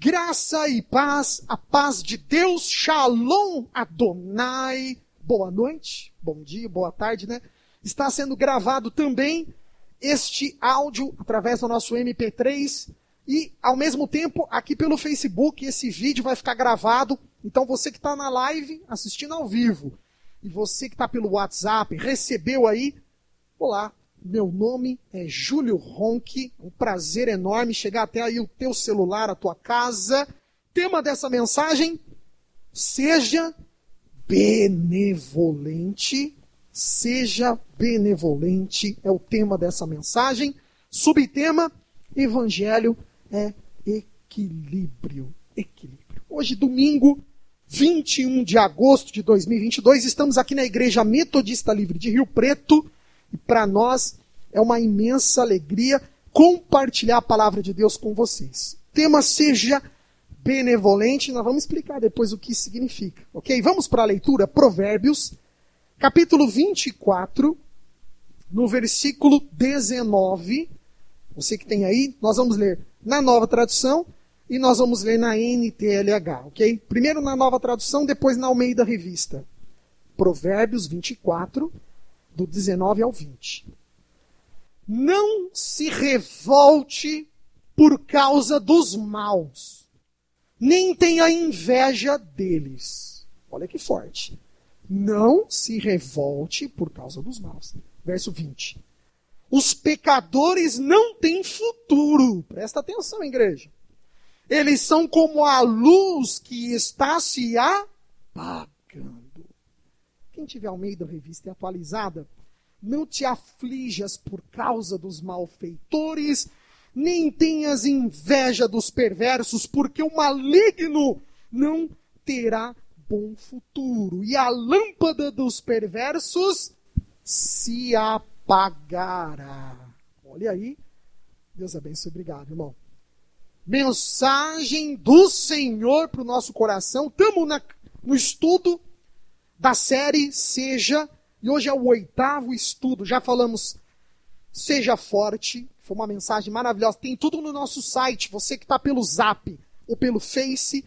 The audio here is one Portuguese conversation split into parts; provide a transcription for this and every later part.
Graça e paz, a paz de Deus, Shalom Adonai. Boa noite, bom dia, boa tarde, né? Está sendo gravado também este áudio através do nosso MP3 e, ao mesmo tempo, aqui pelo Facebook, esse vídeo vai ficar gravado. Então, você que está na live, assistindo ao vivo, e você que está pelo WhatsApp, recebeu aí, olá, meu nome é Júlio Ronchi, um prazer enorme chegar até aí o teu celular, a tua casa. Tema dessa mensagem, seja benevolente. Seja benevolente é o tema dessa mensagem. Subtema, Evangelho é equilíbrio. Equilíbrio. Hoje, domingo, 21 de agosto de 2022, estamos aqui na Igreja Metodista Livre de Rio Preto. E para nós é uma imensa alegria compartilhar a palavra de Deus com vocês. Tema seja benevolente, nós vamos explicar depois o que isso significa, ok? Vamos para a leitura, Provérbios, capítulo 24, no versículo 19. Você que tem aí, nós vamos ler na Nova Tradução e nós vamos ler na NTLH, ok? Primeiro na Nova Tradução, depois na Almeida Revista. Provérbios 24, do 19 ao 20. Não se revolte por causa dos maus, nem tenha inveja deles. Olha que forte. Não se revolte por causa dos maus. Verso 20. Os pecadores não têm futuro. Presta atenção, igreja. Eles são como a luz que está se apagando. Quem tiver Almeida Revista e atualizada, não te aflijas por causa dos malfeitores, nem tenhas inveja dos perversos, porque o maligno não terá bom futuro. E a lâmpada dos perversos se apagará. Olha aí. Deus abençoe. Obrigado, irmão. Mensagem do Senhor para o nosso coração. Estamos no estudo da série Seja, e hoje é o 8º estudo. Já falamos Seja Forte, foi uma mensagem maravilhosa. Tem tudo no nosso site, você que está pelo Zap ou pelo Face,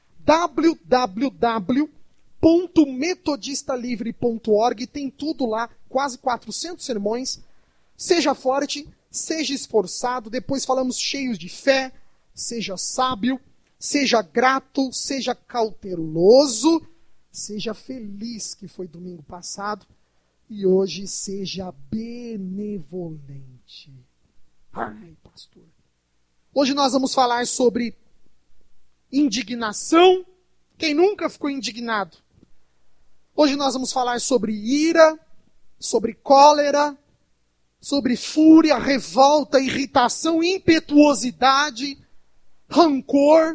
www.metodistalivre.org, tem tudo lá, quase 400 sermões. Seja forte, seja esforçado. Depois falamos cheios de fé, seja sábio, seja grato, seja cauteloso, seja feliz, que foi domingo passado, e hoje seja benevolente. Ai, pastor. Hoje nós vamos falar sobre indignação. Quem nunca ficou indignado? Hoje nós vamos falar sobre ira, sobre cólera, sobre fúria, revolta, irritação, impetuosidade, rancor.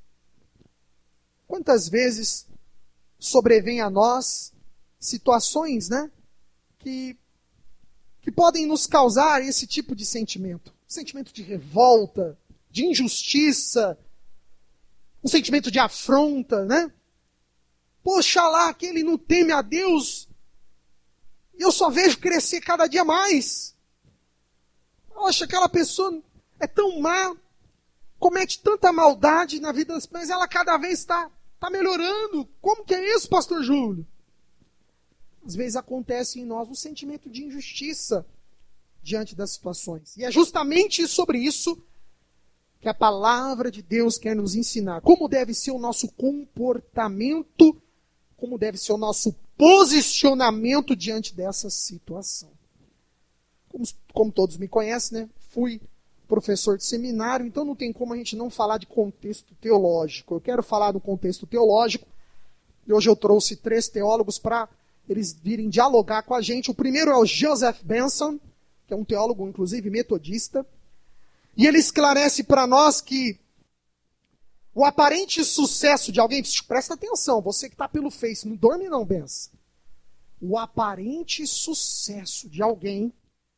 Quantas vezes sobrevém a nós situações, né, que podem nos causar esse tipo de sentimento. Sentimento de revolta, de injustiça, um sentimento de afronta, né? Poxa lá, aquele não teme a Deus, eu só vejo crescer cada dia mais. Poxa, aquela pessoa é tão má, comete tanta maldade na vida, mas ela cada vez está melhorando. Como que é isso, pastor Júlio? Às vezes acontece em nós um sentimento de injustiça diante das situações. E é justamente sobre isso que a palavra de Deus quer nos ensinar. Como deve ser o nosso comportamento, como deve ser o nosso posicionamento diante dessa situação. Como todos me conhecem, né? Fui professor de seminário, então não tem como a gente não falar de contexto teológico. Eu quero falar do contexto teológico, e hoje eu trouxe 3 teólogos para eles virem dialogar com a gente. O primeiro é o Joseph Benson, que é um teólogo, inclusive, metodista, e ele esclarece para nós que o aparente sucesso de alguém, presta atenção, você que está pelo Face, não dorme não, Benson. O aparente sucesso de alguém,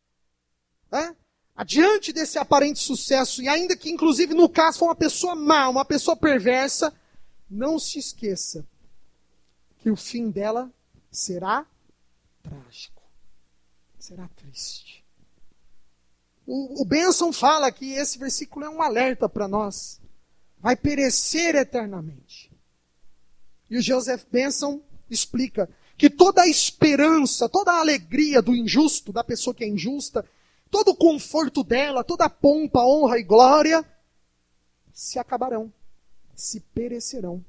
adiante desse aparente sucesso, e ainda que, inclusive, no caso, for uma pessoa má, uma pessoa perversa, não se esqueça que o fim dela será trágico. Será triste. O Benson fala que esse versículo é um alerta para nós. vai perecer eternamente. E o Joseph Benson explica que toda a esperança, toda a alegria do injusto, da pessoa que é injusta, todo o conforto dela, toda a pompa, honra e glória, se acabarão, se perecerão.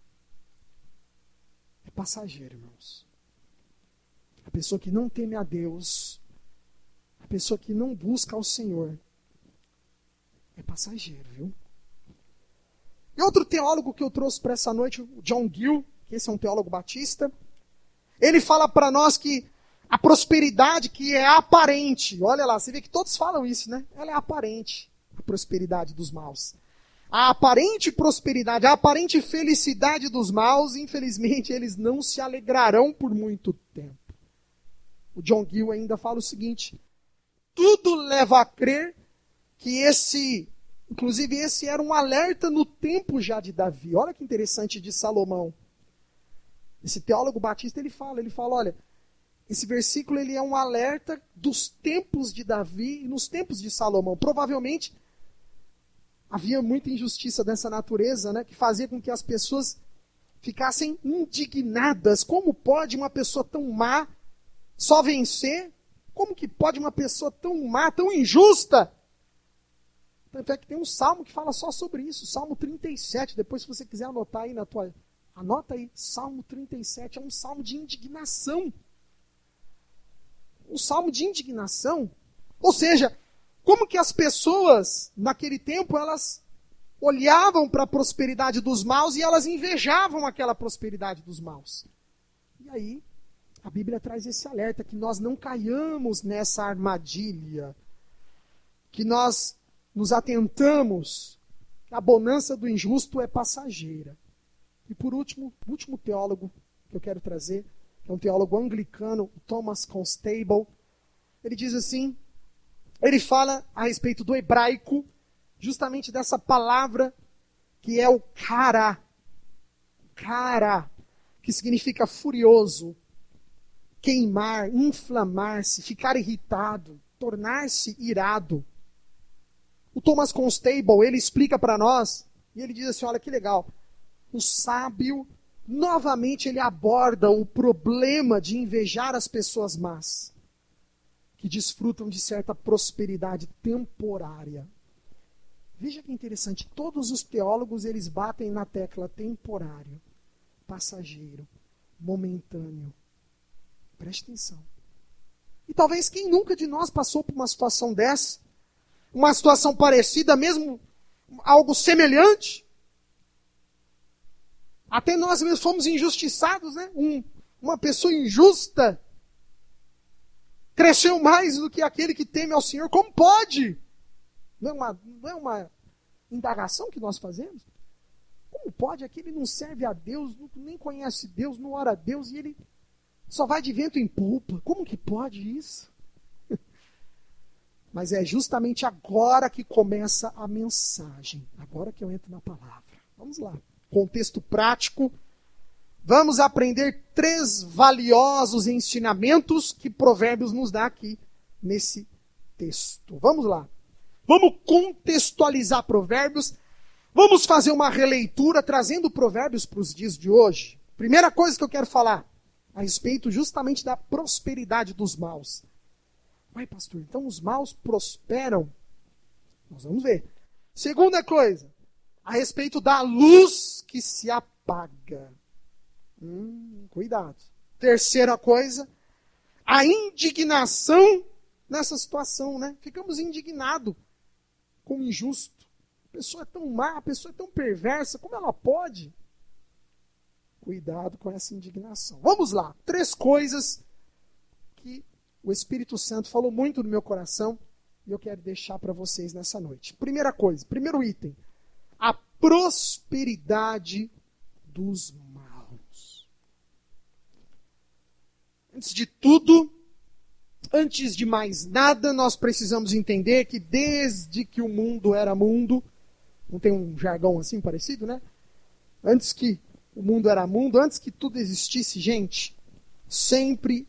É passageiro, irmãos. A pessoa que não teme a Deus, a pessoa que não busca ao Senhor, é passageiro, viu? E outro teólogo que eu trouxe para essa noite, o John Gill, que esse é um teólogo batista, ele fala para nós que a prosperidade que é aparente, olha lá, você vê que todos falam isso, né? Ela é aparente, a prosperidade dos maus. A aparente prosperidade, a aparente felicidade dos maus, infelizmente, eles não se alegrarão por muito tempo. O John Gill ainda fala o seguinte: tudo leva a crer que inclusive esse era um alerta no tempo já de Davi. Olha que interessante, de Salomão. Esse teólogo batista, ele fala, olha, esse versículo ele é um alerta dos tempos de Davi e nos tempos de Salomão. Provavelmente havia muita injustiça dessa natureza, né, que fazia com que as pessoas ficassem indignadas. Como pode uma pessoa tão má só vencer? Como que pode uma pessoa tão má, tão injusta? Tanto é que tem um salmo que fala só sobre isso, Salmo 37. Depois, se você quiser anotar aí anota aí, Salmo 37, é um salmo de indignação. Um salmo de indignação. Ou seja, como que as pessoas, naquele tempo, elas olhavam para a prosperidade dos maus e elas invejavam aquela prosperidade dos maus. E aí, a Bíblia traz esse alerta, que nós não caiamos nessa armadilha, que nós nos atentamos que a bonança do injusto é passageira. E por último, o último teólogo que eu quero trazer, é um teólogo anglicano, Thomas Constable. Ele diz assim, ele fala a respeito do hebraico, justamente dessa palavra que é o kara, que significa furioso, queimar, inflamar-se, ficar irritado, tornar-se irado. O Thomas Constable, ele explica para nós, e ele diz assim, olha que legal, o sábio, novamente ele aborda o problema de invejar as pessoas más, que desfrutam de certa prosperidade temporária. Veja que interessante, todos os teólogos eles batem na tecla temporário, passageiro, momentâneo. Preste atenção. E talvez quem nunca de nós passou por uma situação dessa, uma situação parecida, mesmo algo semelhante, até nós mesmos fomos injustiçados, né? Uma pessoa injusta cresceu mais do que aquele que teme ao Senhor. Como pode? Não é uma indagação que nós fazemos? Como pode? Aquele não serve a Deus, nem conhece Deus, não ora a Deus, e ele só vai de vento em polpa. Como que pode isso? Mas é justamente agora que começa a mensagem. Agora que eu entro na palavra. Vamos lá. Contexto prático. Vamos aprender 3 valiosos ensinamentos que Provérbios nos dá aqui nesse texto. Vamos lá. Vamos contextualizar Provérbios. Vamos fazer uma releitura trazendo Provérbios para os dias de hoje. Primeira coisa que eu quero falar a respeito justamente da prosperidade dos maus. Ué, pastor, então os maus prosperam? Nós vamos ver. Segunda coisa, a respeito da luz que se apaga. Cuidado. Terceira coisa, a indignação nessa situação, né? Ficamos indignados com o injusto. A pessoa é tão má, a pessoa é tão perversa, como ela pode? Cuidado com essa indignação. Vamos lá, 3 coisas que o Espírito Santo falou muito no meu coração e eu quero deixar para vocês nessa noite. Primeira coisa, primeiro item, a prosperidade dos maus. Antes de tudo, antes de mais nada, nós precisamos entender que desde que o mundo era mundo, não tem um jargão assim parecido, né? Antes que o mundo era mundo, antes que tudo existisse, gente, sempre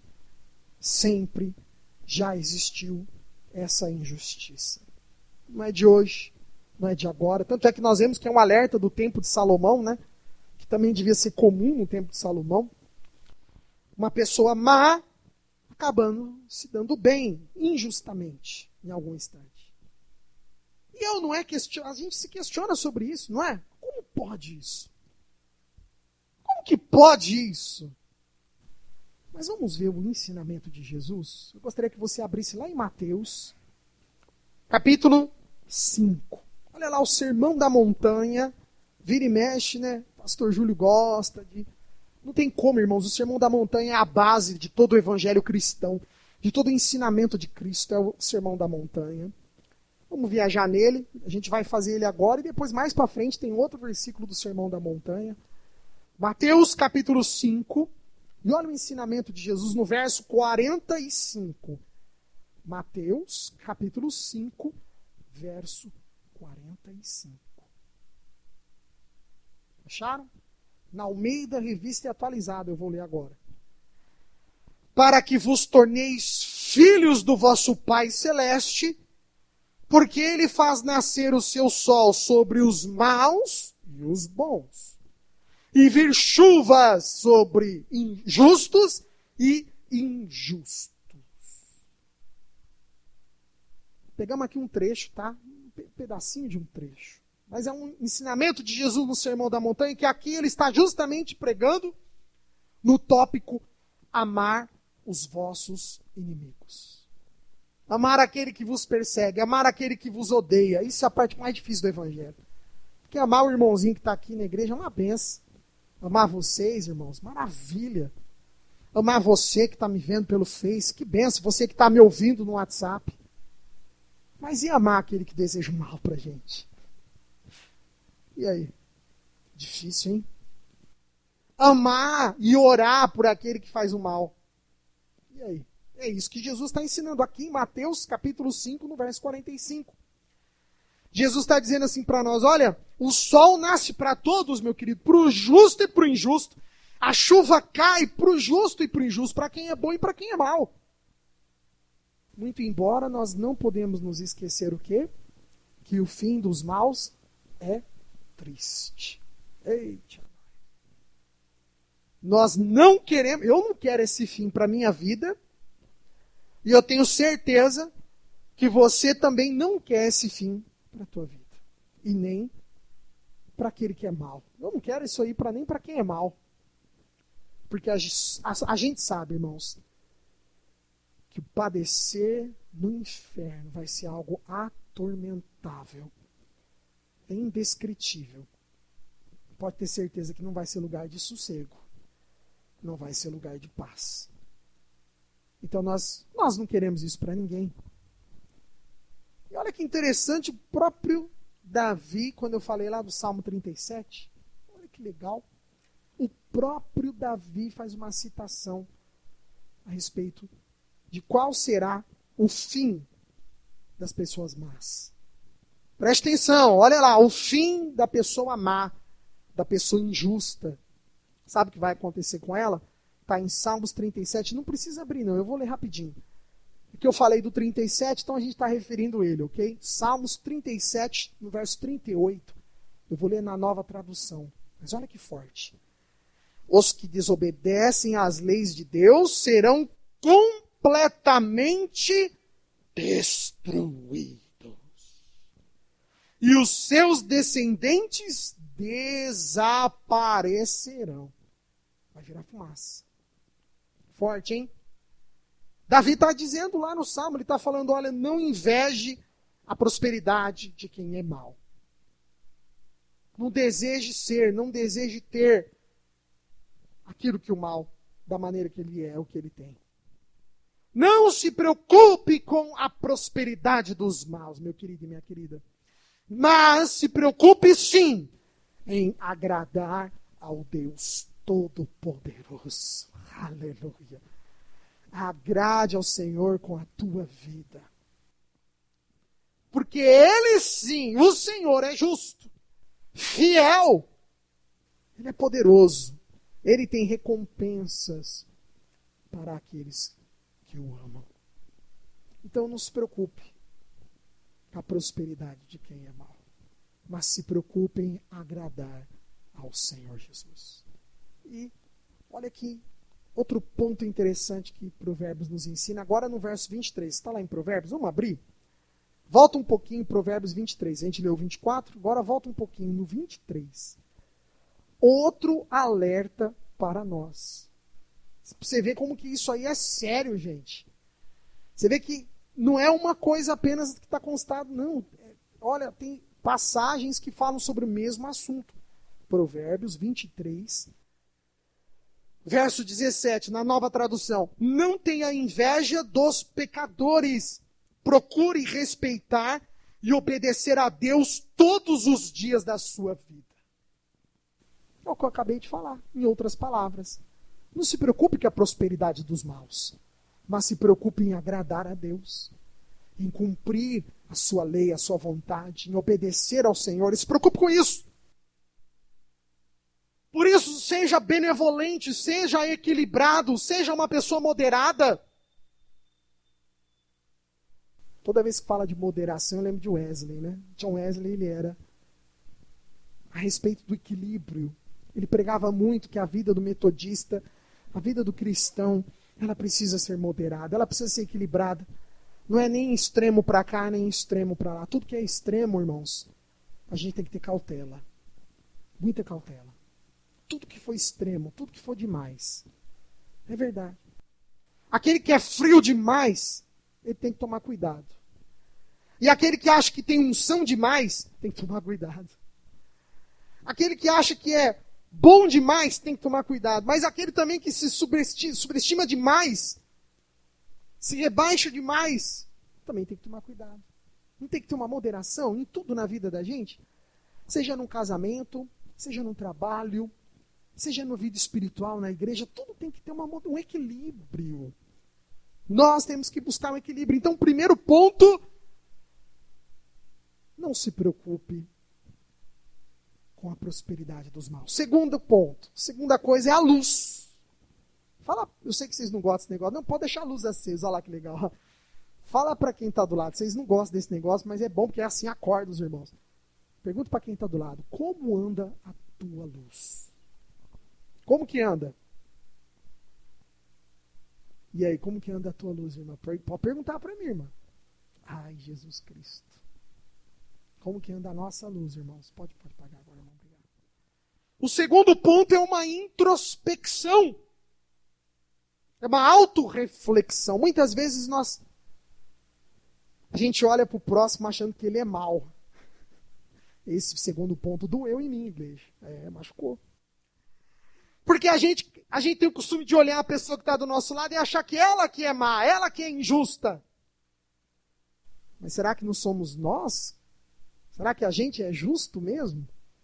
já existiu essa injustiça. Não é de hoje, não é de agora. Tanto é que nós vemos que é um alerta do tempo de Salomão, né? Que também devia ser comum no tempo de Salomão. Uma pessoa má acabando se dando bem, injustamente, em algum instante. E eu não é a gente se questiona sobre isso, não é? Como pode isso? Como que pode isso? Mas vamos ver o ensinamento de Jesus? Eu gostaria que você abrisse lá em Mateus, capítulo 5. Olha lá o Sermão da Montanha. Vira e mexe, né? Pastor Júlio gosta de... Não tem como, irmãos. O Sermão da Montanha é a base de todo o evangelho cristão, de todo o ensinamento de Cristo. É o Sermão da Montanha. Vamos viajar nele. A gente vai fazer ele agora e depois, mais para frente, tem outro versículo do Sermão da Montanha. Mateus, capítulo 5. E olha o ensinamento de Jesus no verso 45. Mateus, capítulo 5, verso 45. Acharam? Na Almeida, Revista e Atualizada, eu vou ler agora. Para que vos torneis filhos do vosso Pai Celeste, porque Ele faz nascer o seu sol sobre os maus e os bons, e vir chuvas sobre injustos e injustos. Pegamos aqui um trecho, tá? Um pedacinho de um trecho. Mas é um ensinamento de Jesus no Sermão da Montanha, que aqui ele está justamente pregando no tópico amar os vossos inimigos. Amar aquele que vos persegue, amar aquele que vos odeia. Isso é a parte mais difícil do Evangelho. Porque amar o irmãozinho que está aqui na igreja é uma benção. Amar vocês, irmãos, maravilha. Amar você que está me vendo pelo Face, que benção. Você que está me ouvindo no WhatsApp. Mas e amar aquele que deseja o mal para a gente? E aí? Difícil, hein? Amar e orar por aquele que faz o mal. E aí? É isso que Jesus está ensinando aqui em Mateus capítulo 5, no verso 45. Jesus está dizendo assim para nós, olha, o sol nasce para todos, meu querido, para o justo e para o injusto. A chuva cai para o justo e para o injusto, para quem é bom e para quem é mau. Muito embora nós não podemos nos esquecer o quê? Que o fim dos maus é triste. Eita. Nós não queremos, eu não quero esse fim para a minha vida, e eu tenho certeza que você também não quer esse fim para a tua vida. E nem para aquele que é mau. Eu não quero isso aí nem para quem é mau. Porque a gente sabe, irmãos, que o padecer no inferno vai ser algo atormentável. É indescritível. Pode ter certeza que não vai ser lugar de sossego. Não vai ser lugar de paz. Então nós não queremos isso para ninguém. E olha que interessante, o próprio Davi, quando eu falei lá do Salmo 37, olha que legal, o próprio Davi faz uma citação a respeito de qual será o fim das pessoas más. Preste atenção, olha lá, o fim da pessoa má, da pessoa injusta. Sabe o que vai acontecer com ela? Está em Salmos 37, não precisa abrir não, eu vou ler rapidinho. Porque eu falei do 37, então a gente está referindo ele, ok? Salmos 37, no verso 38. Eu vou ler na Nova Tradução. Mas olha que forte. Os que desobedecem às leis de Deus serão completamente destruídos. E os seus descendentes desaparecerão. Vai virar fumaça. Forte, hein? Davi está dizendo lá no Salmo, ele está falando, olha, não inveje a prosperidade de quem é mau. Não deseje ser, não deseje ter aquilo que o mal, da maneira que ele é, o que ele tem. Não se preocupe com a prosperidade dos maus, meu querido e minha querida. Mas se preocupe sim em agradar ao Deus Todo-Poderoso. Aleluia. Agrade ao Senhor com a tua vida. Porque Ele sim, o Senhor é justo, fiel. Ele é poderoso. Ele tem recompensas para aqueles que o amam. Então não se preocupe com a prosperidade de quem é mau. mas se preocupe em agradar ao Senhor Jesus. E olha aqui, outro ponto interessante que Provérbios nos ensina, agora no verso 23, está lá em Provérbios, vamos abrir? Volta um pouquinho em Provérbios 23, a gente leu 24, agora volta um pouquinho no 23. Outro alerta para nós. Você vê como que isso aí é sério, gente. Você vê que não é uma coisa apenas que está constado, não. Olha, tem passagens que falam sobre o mesmo assunto. Provérbios 23, verso 17, na Nova Tradução. Não tenha inveja dos pecadores. Procure respeitar e obedecer a Deus todos os dias da sua vida. É o que eu acabei de falar, em outras palavras. Não se preocupe com a prosperidade dos maus, mas se preocupe em agradar a Deus, em cumprir a sua lei, a sua vontade, em obedecer ao Senhor. E se preocupe com isso. Por isso, seja benevolente, seja equilibrado, seja uma pessoa moderada. Toda vez que fala de moderação, eu lembro de Wesley, né? John Wesley, ele era a respeito do equilíbrio. Ele pregava muito que a vida do metodista, a vida do cristão, ela precisa ser moderada, ela precisa ser equilibrada. Não é nem extremo para cá, nem extremo para lá. Tudo que é extremo, irmãos, a gente tem que ter cautela. Muita cautela. Tudo que for extremo, tudo que for demais. É verdade. Aquele que é frio demais, ele tem que tomar cuidado. E aquele que acha que tem unção demais, tem que tomar cuidado. Aquele que acha que é bom demais, tem que tomar cuidado. Mas aquele também que se subestima demais, se rebaixa demais, também tem que tomar cuidado. Não tem que ter uma moderação em tudo na vida da gente? Seja num casamento, seja num trabalho, seja na vida espiritual, na igreja, tudo tem que ter um equilíbrio. Nós temos que buscar um equilíbrio. Então, primeiro ponto, não se preocupe com a prosperidade dos maus. Segundo ponto, segunda coisa é a luz. Fala, eu sei que vocês não gostam desse negócio, não pode deixar a luz acesa, olha lá que legal. Fala para quem está do lado, vocês não gostam desse negócio, mas é bom porque é assim acorda os irmãos. Pergunta para quem está do lado, como anda a tua luz? Como que anda? E aí, como que anda a tua luz, irmã? Pode perguntar para mim, irmã. Ai, Jesus Cristo. Como que anda a nossa luz, irmãos? Pode pagar agora, irmão. Obrigado. O segundo ponto é uma introspecção. É uma autorreflexão. Muitas vezes a gente olha para o próximo achando que ele é mau. Esse segundo ponto doeu em mim, igreja. Machucou. Porque a gente tem o costume de olhar a pessoa que está do nosso lado e achar que ela que é má, ela que é injusta. Mas será que não somos nós? Será que a gente é justo mesmo?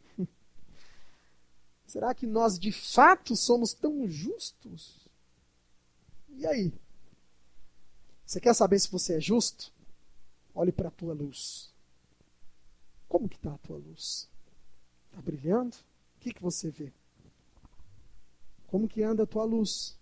Será que nós de fato somos tão justos? E aí? Você quer saber se você é justo? Olhe para a tua luz. Como que está a tua luz? Está brilhando? O que você vê? Como que anda a tua luz?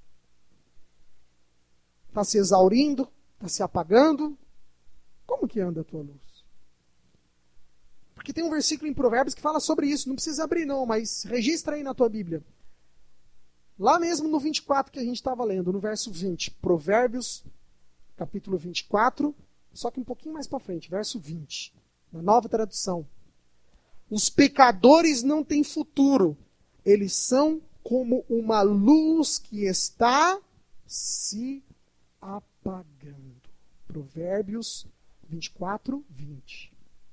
Está se exaurindo? Está se apagando? Como que anda a tua luz? Porque tem um versículo em Provérbios que fala sobre isso. Não precisa abrir não, mas registra aí na tua Bíblia. Lá mesmo no 24 que a gente estava lendo, no verso 20. Provérbios, capítulo 24, só que um pouquinho mais para frente, verso 20. Na Nova Tradução. Os pecadores não têm futuro. Eles são como uma luz que está se apagando. Provérbios 24, 20.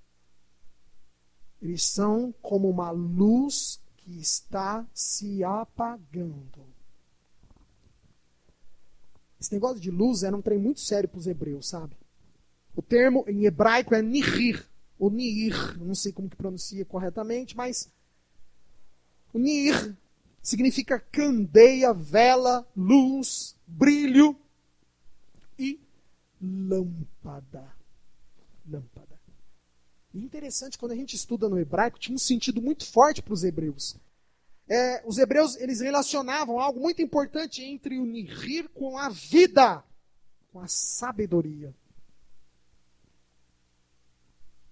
Eles são como uma luz que está se apagando. Esse negócio de luz era um trem muito sério para os hebreus, sabe? O termo em hebraico é nihir, ou niir, não sei como que pronuncia corretamente, mas o niir significa candeia, vela, luz, brilho e lâmpada. Lâmpada. E interessante, quando a gente estuda no hebraico, tinha um sentido muito forte para os hebreus. Os hebreus, eles relacionavam algo muito importante entre o nihir com a vida, com a sabedoria.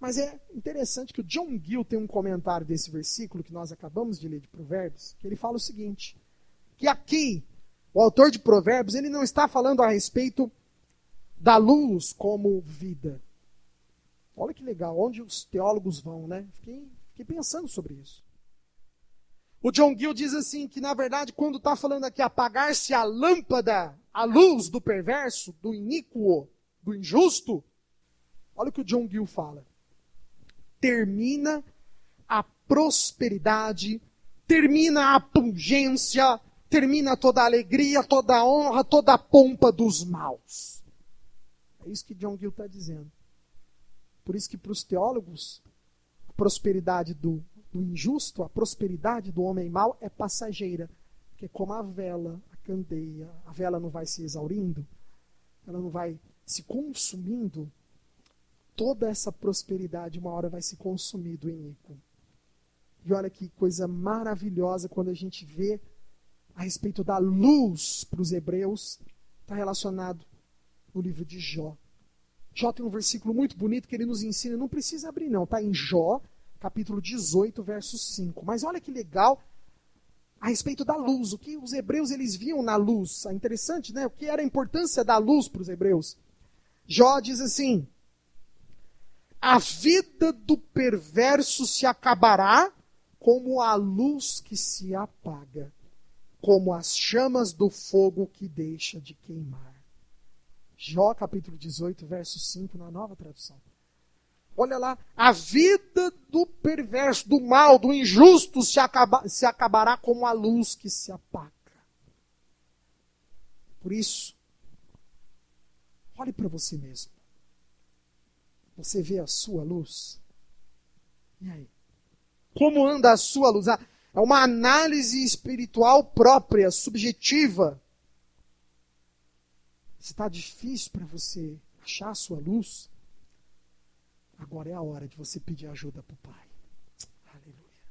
Mas é interessante que o John Gill tem um comentário desse versículo que nós acabamos de ler de Provérbios, que ele fala o seguinte, que aqui, o autor de Provérbios, ele não está falando a respeito da luz como vida. Olha que legal, onde os teólogos vão, né? Fiquei pensando sobre isso. O John Gill diz assim, que na verdade, quando está falando aqui apagar-se a lâmpada, a luz do perverso, do iníquo, do injusto, olha o que o John Gill fala. Termina a prosperidade, termina a pungência, termina toda a alegria, toda a honra, toda a pompa dos maus. É isso que John Gill está dizendo. Por isso que para os teólogos, a prosperidade do injusto, a prosperidade do homem mau é passageira. Porque como a vela, a candeia, a vela não vai se exaurindo, ela não vai se consumindo, toda essa prosperidade uma hora vai se consumir do iníquo. E olha que coisa maravilhosa quando a gente vê a respeito da luz para os hebreus, está relacionado no livro de Jó. Jó tem um versículo muito bonito que ele nos ensina, não precisa abrir não, está em Jó, capítulo 18, verso 5. Mas olha que legal a respeito da luz, o que os hebreus eles viam na luz. É interessante, né? O que era a importância da luz para os hebreus. Jó diz assim, a vida do perverso se acabará como a luz que se apaga, como as chamas do fogo que deixa de queimar. Jó, capítulo 18, verso 5, na Nova Tradução. Olha lá, a vida do perverso, do mal, do injusto se acabará como a luz que se apaga. Por isso, olhe para você mesmo. Você vê a sua luz? E aí? Como anda a sua luz? É uma análise espiritual própria, subjetiva. Se está difícil para você achar a sua luz, agora é a hora de você pedir ajuda para o Pai. Aleluia.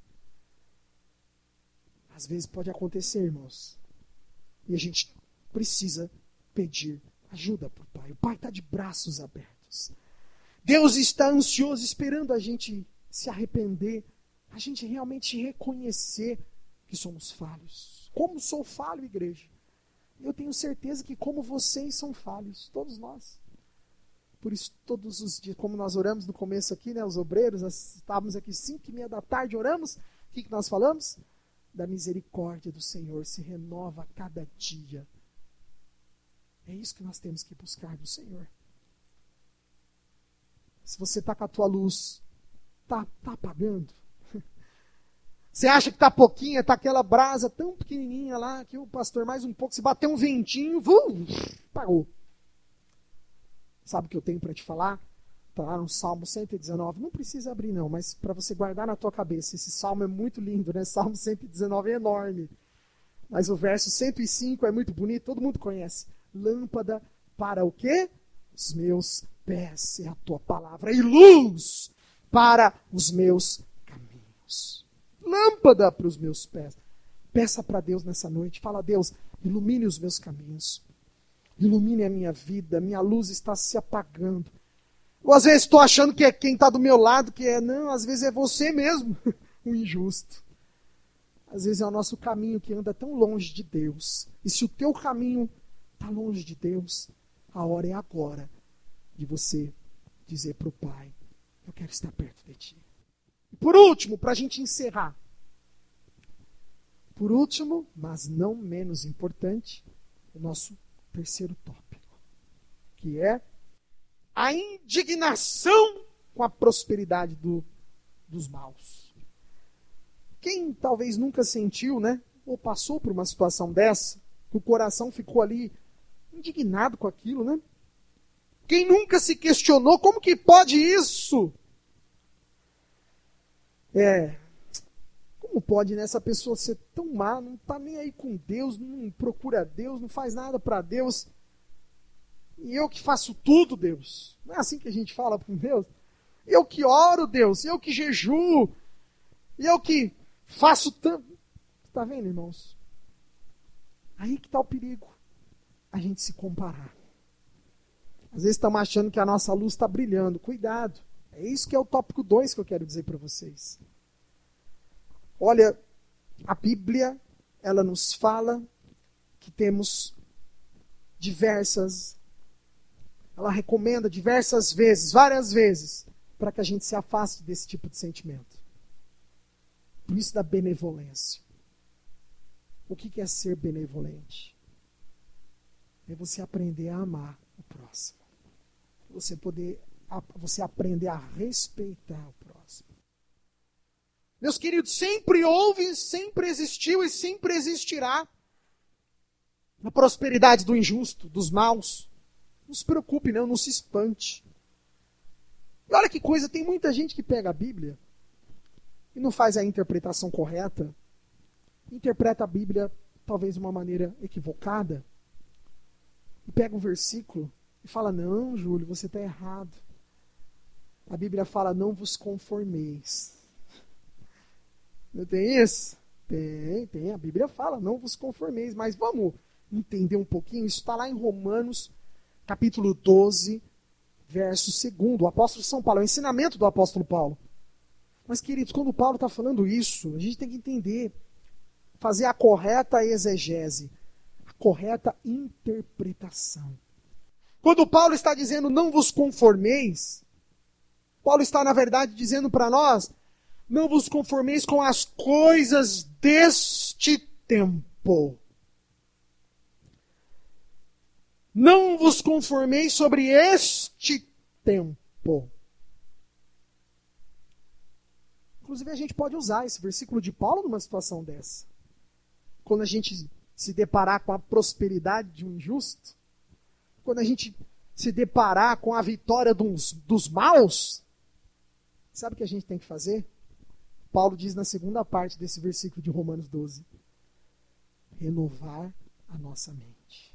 Às vezes pode acontecer, irmãos. E a gente precisa pedir ajuda para o Pai. O Pai está de braços abertos. Deus está ansioso, esperando a gente se arrepender, a gente realmente reconhecer que somos falhos. Como sou falho, igreja? Eu tenho certeza que como vocês são falhos, todos nós. Por isso, todos os dias, como nós oramos no começo aqui, né, os obreiros, nós estávamos aqui 5:30 da tarde, oramos, o que nós falamos? Da misericórdia do Senhor se renova a cada dia. É isso que nós temos que buscar do Senhor. Se você está com a tua luz, está apagando. Você acha que está pouquinha, está aquela brasa tão pequenininha lá, que o pastor mais um pouco, se bater um ventinho, parou. Sabe o que eu tenho para te falar? Está lá no Salmo 119. Não precisa abrir não, mas para você guardar na tua cabeça. Esse salmo é muito lindo, né? Salmo 119 é enorme. Mas o verso 105 é muito bonito, todo mundo conhece. Lâmpada para o quê? Os meus pés é a tua palavra. E luz para os meus caminhos. Lâmpada para os meus pés. Peça para Deus nessa noite. Fala, Deus, ilumine os meus caminhos. Ilumine a minha vida. Minha luz está se apagando. Ou às vezes estou achando que é quem está do meu lado, que é, não, às vezes é você mesmo, o injusto. Às vezes é o nosso caminho que anda tão longe de Deus. E se o teu caminho está longe de Deus, a hora é agora de você dizer para o Pai, eu quero estar perto de ti. E por último, para a gente encerrar. Por último, mas não menos importante, o nosso terceiro tópico, que é a indignação com a prosperidade dos maus. Quem talvez nunca sentiu, né, ou passou por uma situação dessa, que o coração ficou ali indignado com aquilo, né? Quem nunca se questionou, como que pode isso? Como pode, né, essa pessoa ser tão má, não está nem aí com Deus, não procura Deus, não faz nada para Deus. E eu que faço tudo, Deus. Não é assim que a gente fala com Deus? Eu que oro, Deus, eu que jejuo, eu que faço tanto. Está vendo, irmãos? Aí que está o perigo. A gente se comparar. Às vezes estamos achando que a nossa luz está brilhando. Cuidado. É isso que é o tópico 2 que eu quero dizer para vocês. Olha, a Bíblia, ela nos fala que temos ela recomenda diversas vezes, várias vezes, para que a gente se afaste desse tipo de sentimento. Por isso da benevolência. O que é ser benevolente? É você aprender a amar o próximo. Você aprender a respeitar o próximo. Meus queridos, sempre houve, sempre existiu e sempre existirá a prosperidade do injusto, dos maus. Não se preocupe, não se espante. E olha que coisa, tem muita gente que pega a Bíblia e não faz a interpretação correta, interpreta a Bíblia talvez de uma maneira equivocada, e pega um versículo e fala, não, Júlio, você está errado. A Bíblia fala, não vos conformeis. Não tem isso? Tem. A Bíblia fala, não vos conformeis. Mas vamos entender um pouquinho. Isso está lá em Romanos, capítulo 12, verso 2. O apóstolo São Paulo, é o ensinamento do apóstolo Paulo. Mas, queridos, quando Paulo está falando isso, a gente tem que entender, fazer a correta exegese, a correta interpretação. Quando Paulo está dizendo, não vos conformeis, Paulo está, na verdade, dizendo para nós, não vos conformeis com as coisas deste tempo. Não vos conformeis sobre este tempo. Inclusive, a gente pode usar esse versículo de Paulo numa situação dessa. Quando a gente se deparar com a prosperidade de um injusto, quando a gente se deparar com a vitória dos maus, sabe o que a gente tem que fazer? Paulo diz na segunda parte desse versículo de Romanos 12. Renovar a nossa mente.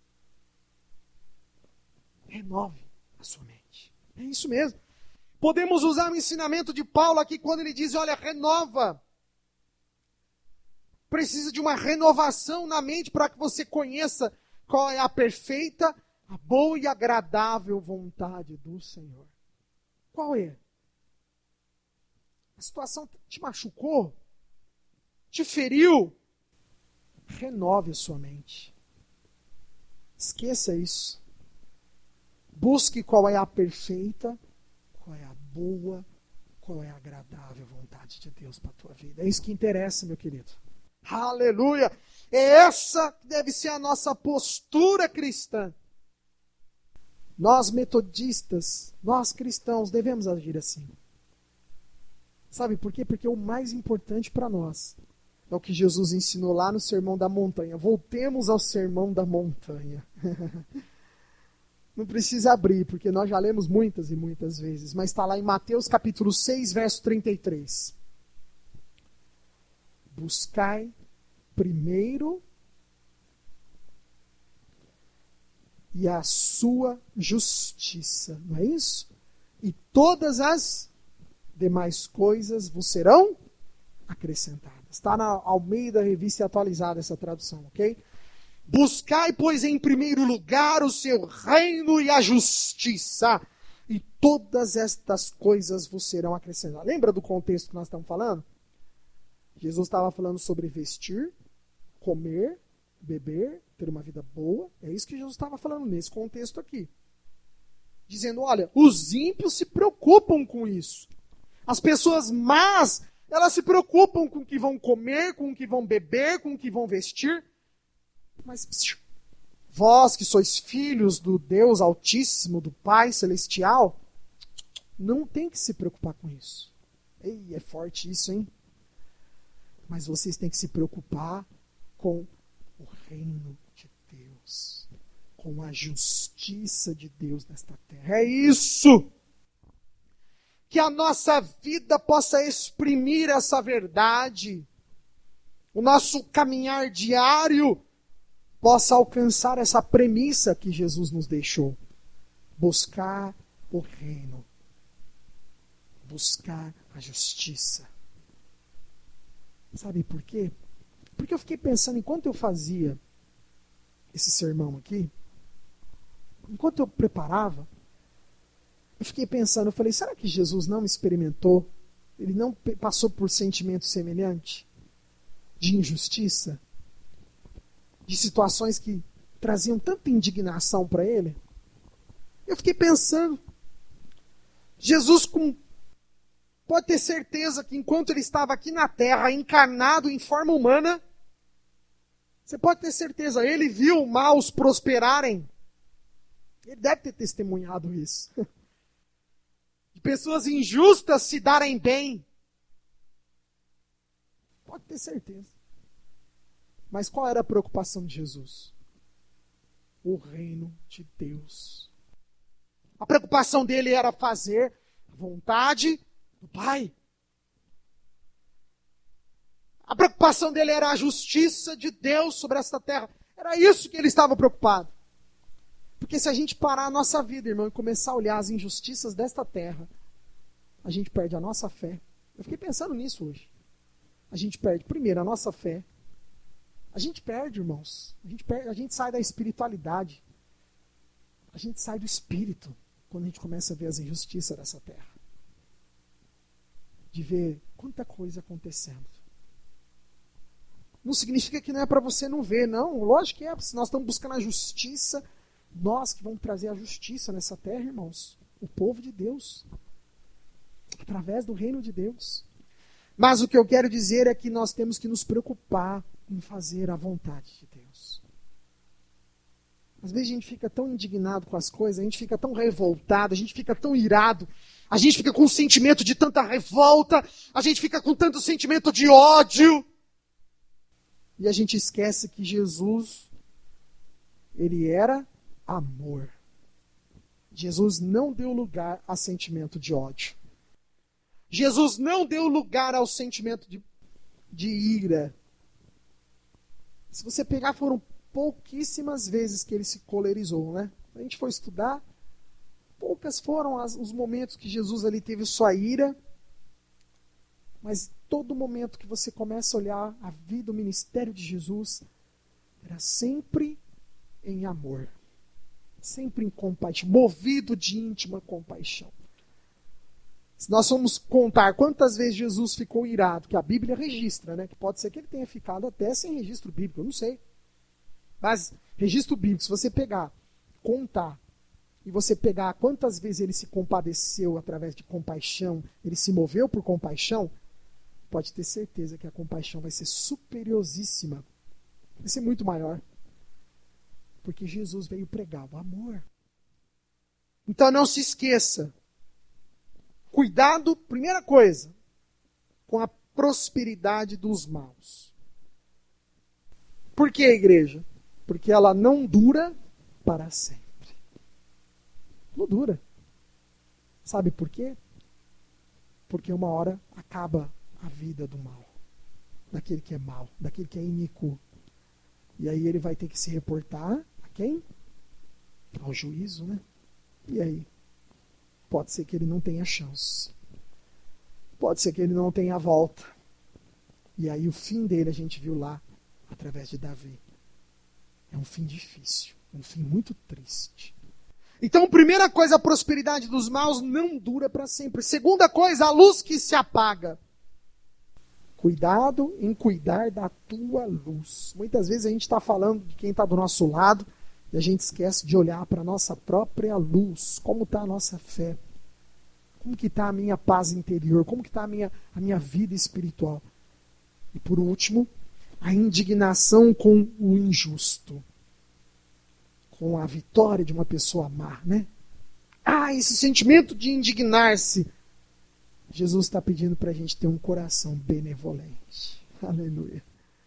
Renove a sua mente. É isso mesmo. Podemos usar o ensinamento de Paulo aqui quando ele diz, olha, renova. Precisa de uma renovação na mente para que você conheça qual é a perfeita, a boa e agradável vontade do Senhor. Qual é? A situação te machucou? Te feriu? Renove a sua mente. Esqueça isso. Busque qual é a perfeita, qual é a boa, qual é a agradável vontade de Deus para a tua vida. É isso que interessa, meu querido. Aleluia! É essa que deve ser a nossa postura cristã. Nós metodistas, nós cristãos, devemos agir assim. Sabe por quê? Porque o mais importante para nós é o que Jesus ensinou lá no Sermão da Montanha. Voltemos ao Sermão da Montanha. Não precisa abrir, porque nós já lemos muitas e muitas vezes, mas está lá em Mateus capítulo 6, verso 33. Buscai primeiro e a sua justiça, não é isso? E todas as demais coisas vos serão acrescentadas. Está na Almeida Revista Atualizada essa tradução, ok? Buscai, pois, em primeiro lugar o seu reino e a justiça, e todas estas coisas vos serão acrescentadas. Lembra do contexto que nós estamos falando? Jesus estava falando sobre vestir, comer, beber, ter uma vida boa. É isso que Jesus estava falando nesse contexto aqui. Dizendo, olha, os ímpios se preocupam com isso. As pessoas más, elas se preocupam com o que vão comer, com o que vão beber, com o que vão vestir. Mas vós que sois filhos do Deus Altíssimo, do Pai Celestial, não tem que se preocupar com isso. Ei, é forte isso, hein? Mas vocês têm que se preocupar com o reino de Deus, com a justiça de Deus nesta terra. É isso! Que a nossa vida possa exprimir essa verdade. O nosso caminhar diário possa alcançar essa premissa que Jesus nos deixou. Buscar o reino. Buscar a justiça. Sabe por quê? Porque eu fiquei pensando, enquanto eu fazia esse sermão aqui, enquanto eu preparava, Eu fiquei pensando, eu falei, será que Jesus não experimentou? Ele não passou por sentimento semelhante? De injustiça? De situações que traziam tanta indignação para ele? Eu fiquei pensando, Jesus pode ter certeza que enquanto ele estava aqui na terra, encarnado em forma humana, você pode ter certeza, ele viu maus prosperarem. Ele deve ter testemunhado isso. De pessoas injustas se darem bem. Pode ter certeza. Mas qual era a preocupação de Jesus? O reino de Deus. A preocupação dele era fazer a vontade do Pai. A preocupação dele era a justiça de Deus sobre esta terra. Era isso que ele estava preocupado. Porque se a gente parar a nossa vida, irmão, e começar a olhar as injustiças desta terra, a gente perde a nossa fé. Eu fiquei pensando nisso hoje. A gente perde, primeiro, a nossa fé. A gente perde, irmãos. A gente sai da espiritualidade. A gente sai do espírito quando a gente começa a ver as injustiças dessa terra. De ver quanta coisa acontecendo. Não significa que não é para você não ver, não. Lógico que é. Se nós estamos buscando a justiça, nós que vamos trazer a justiça nessa terra, irmãos. O povo de Deus. Através do reino de Deus. Mas o que eu quero dizer é que nós temos que nos preocupar em fazer a vontade de Deus. Às vezes a gente fica tão indignado com as coisas, a gente fica tão revoltado, a gente fica tão irado, a gente fica com um sentimento de tanta revolta, a gente fica com tanto sentimento de ódio. E a gente esquece que Jesus, ele era amor. Jesus não deu lugar a sentimento de ódio. Jesus não deu lugar ao sentimento de ira. Se você pegar, foram pouquíssimas vezes que ele se colerizou, né? A gente foi estudar, poucas foram os momentos que Jesus ali teve sua ira, mas todo momento que você começa a olhar a vida, o ministério de Jesus, era sempre em amor, sempre em compaixão, movido de íntima compaixão. Se nós formos contar quantas vezes Jesus ficou irado, que a Bíblia registra, né? Que pode ser que ele tenha ficado até sem registro bíblico, eu não sei. Mas registro bíblico, se você pegar, contar, e você pegar quantas vezes ele se compadeceu através de compaixão, ele se moveu por compaixão, pode ter certeza que a compaixão vai ser superiosíssima. Vai ser muito maior. Porque Jesus veio pregar o amor. Então não se esqueça. Cuidado, primeira coisa, com a prosperidade dos maus. Por que, igreja? Porque ela não dura para sempre. Não dura. Sabe por quê? Porque uma hora acaba a vida do mal. Daquele que é mau, daquele que é iníquo. E aí ele vai ter que se reportar a quem? Ao juízo, né? E aí? Pode ser que ele não tenha chance. Pode ser que ele não tenha volta. E aí o fim dele a gente viu lá, através de Davi. É um fim difícil. Um fim muito triste. Então, primeira coisa, a prosperidade dos maus não dura para sempre. Segunda coisa, a luz que se apaga. Cuidado em cuidar da tua luz. Muitas vezes a gente está falando de quem está do nosso lado, e a gente esquece de olhar para a nossa própria luz. Como está a nossa fé? Como que está a minha paz interior? Como que está a minha vida espiritual? E por último, a indignação com o injusto. Com a vitória de uma pessoa má, né? Esse sentimento de indignar-se. Jesus está pedindo para a gente ter um coração benevolente. Aleluia.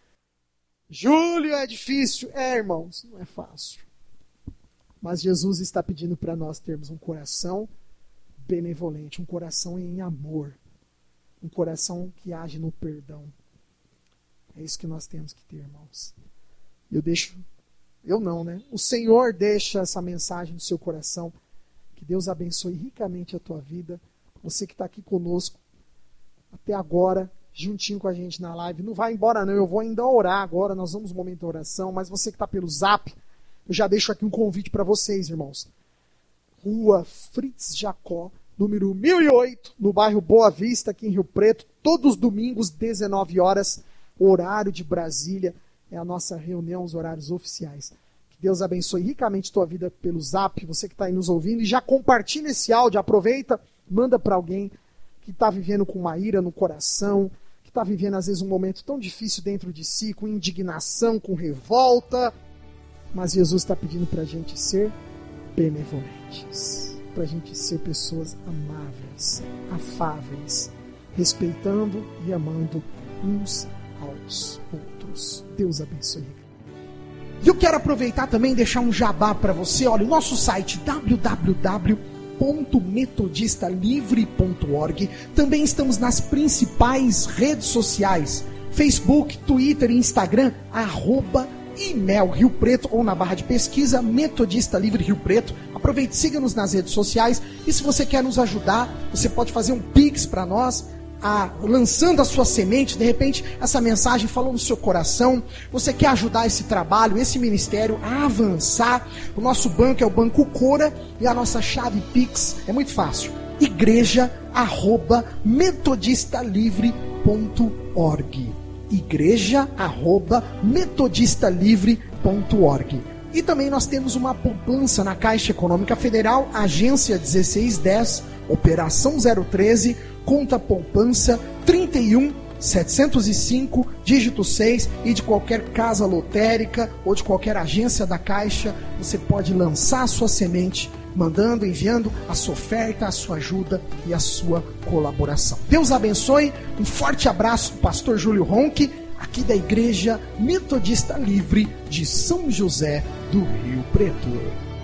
Júlio, é difícil. Irmãos, não é fácil. Mas Jesus está pedindo para nós termos um coração benevolente, um coração em amor, um coração que age no perdão. É isso que nós temos que ter, irmãos. Eu não, né? O Senhor deixa essa mensagem no seu coração. Que Deus abençoe ricamente a tua vida. Você que está aqui conosco até agora, juntinho com a gente na live. Não vai embora não, eu vou ainda orar agora, nós vamos no momento da oração, mas você que está pelo Zap, eu já deixo aqui um convite para vocês, irmãos. Rua Fritz Jacó, número 1008, no bairro Boa Vista, aqui em Rio Preto, todos os domingos, 19 horas, horário de Brasília, é a nossa reunião, os horários oficiais. Que Deus abençoe ricamente tua vida pelo Zap, você que está aí nos ouvindo, e já compartilha esse áudio, aproveita, manda para alguém que está vivendo com uma ira no coração, que está vivendo às vezes um momento tão difícil dentro de si, com indignação, com revolta, mas Jesus está pedindo para a gente ser benevolentes, para a gente ser pessoas amáveis, afáveis, respeitando e amando uns aos outros. Deus abençoe. E eu quero aproveitar também e deixar um jabá para você. Olha, o nosso site www.metodistalivre.org. Também estamos nas principais redes sociais, Facebook, Twitter e Instagram, @IMEL Rio Preto, ou na barra de pesquisa Metodista Livre Rio Preto. Aproveite, siga-nos nas redes sociais, e se você quer nos ajudar, você pode fazer um Pix para nós, lançando a sua semente. De repente essa mensagem falou no seu coração, você quer ajudar esse trabalho, esse ministério a avançar. O nosso banco é o Banco Cora, e a nossa chave Pix é muito fácil: igreja@metodistalivre.org, igreja@metodistalivre.org. E também nós temos uma poupança na Caixa Econômica Federal, agência 1610, operação 013, conta poupança 31705, dígito 6, e de qualquer casa lotérica ou de qualquer agência da Caixa, você pode lançar a sua semente, mandando, enviando a sua oferta, a sua ajuda e a sua colaboração. Deus abençoe, um forte abraço do pastor Júlio Ronque, aqui da Igreja Metodista Livre de São José do Rio Preto.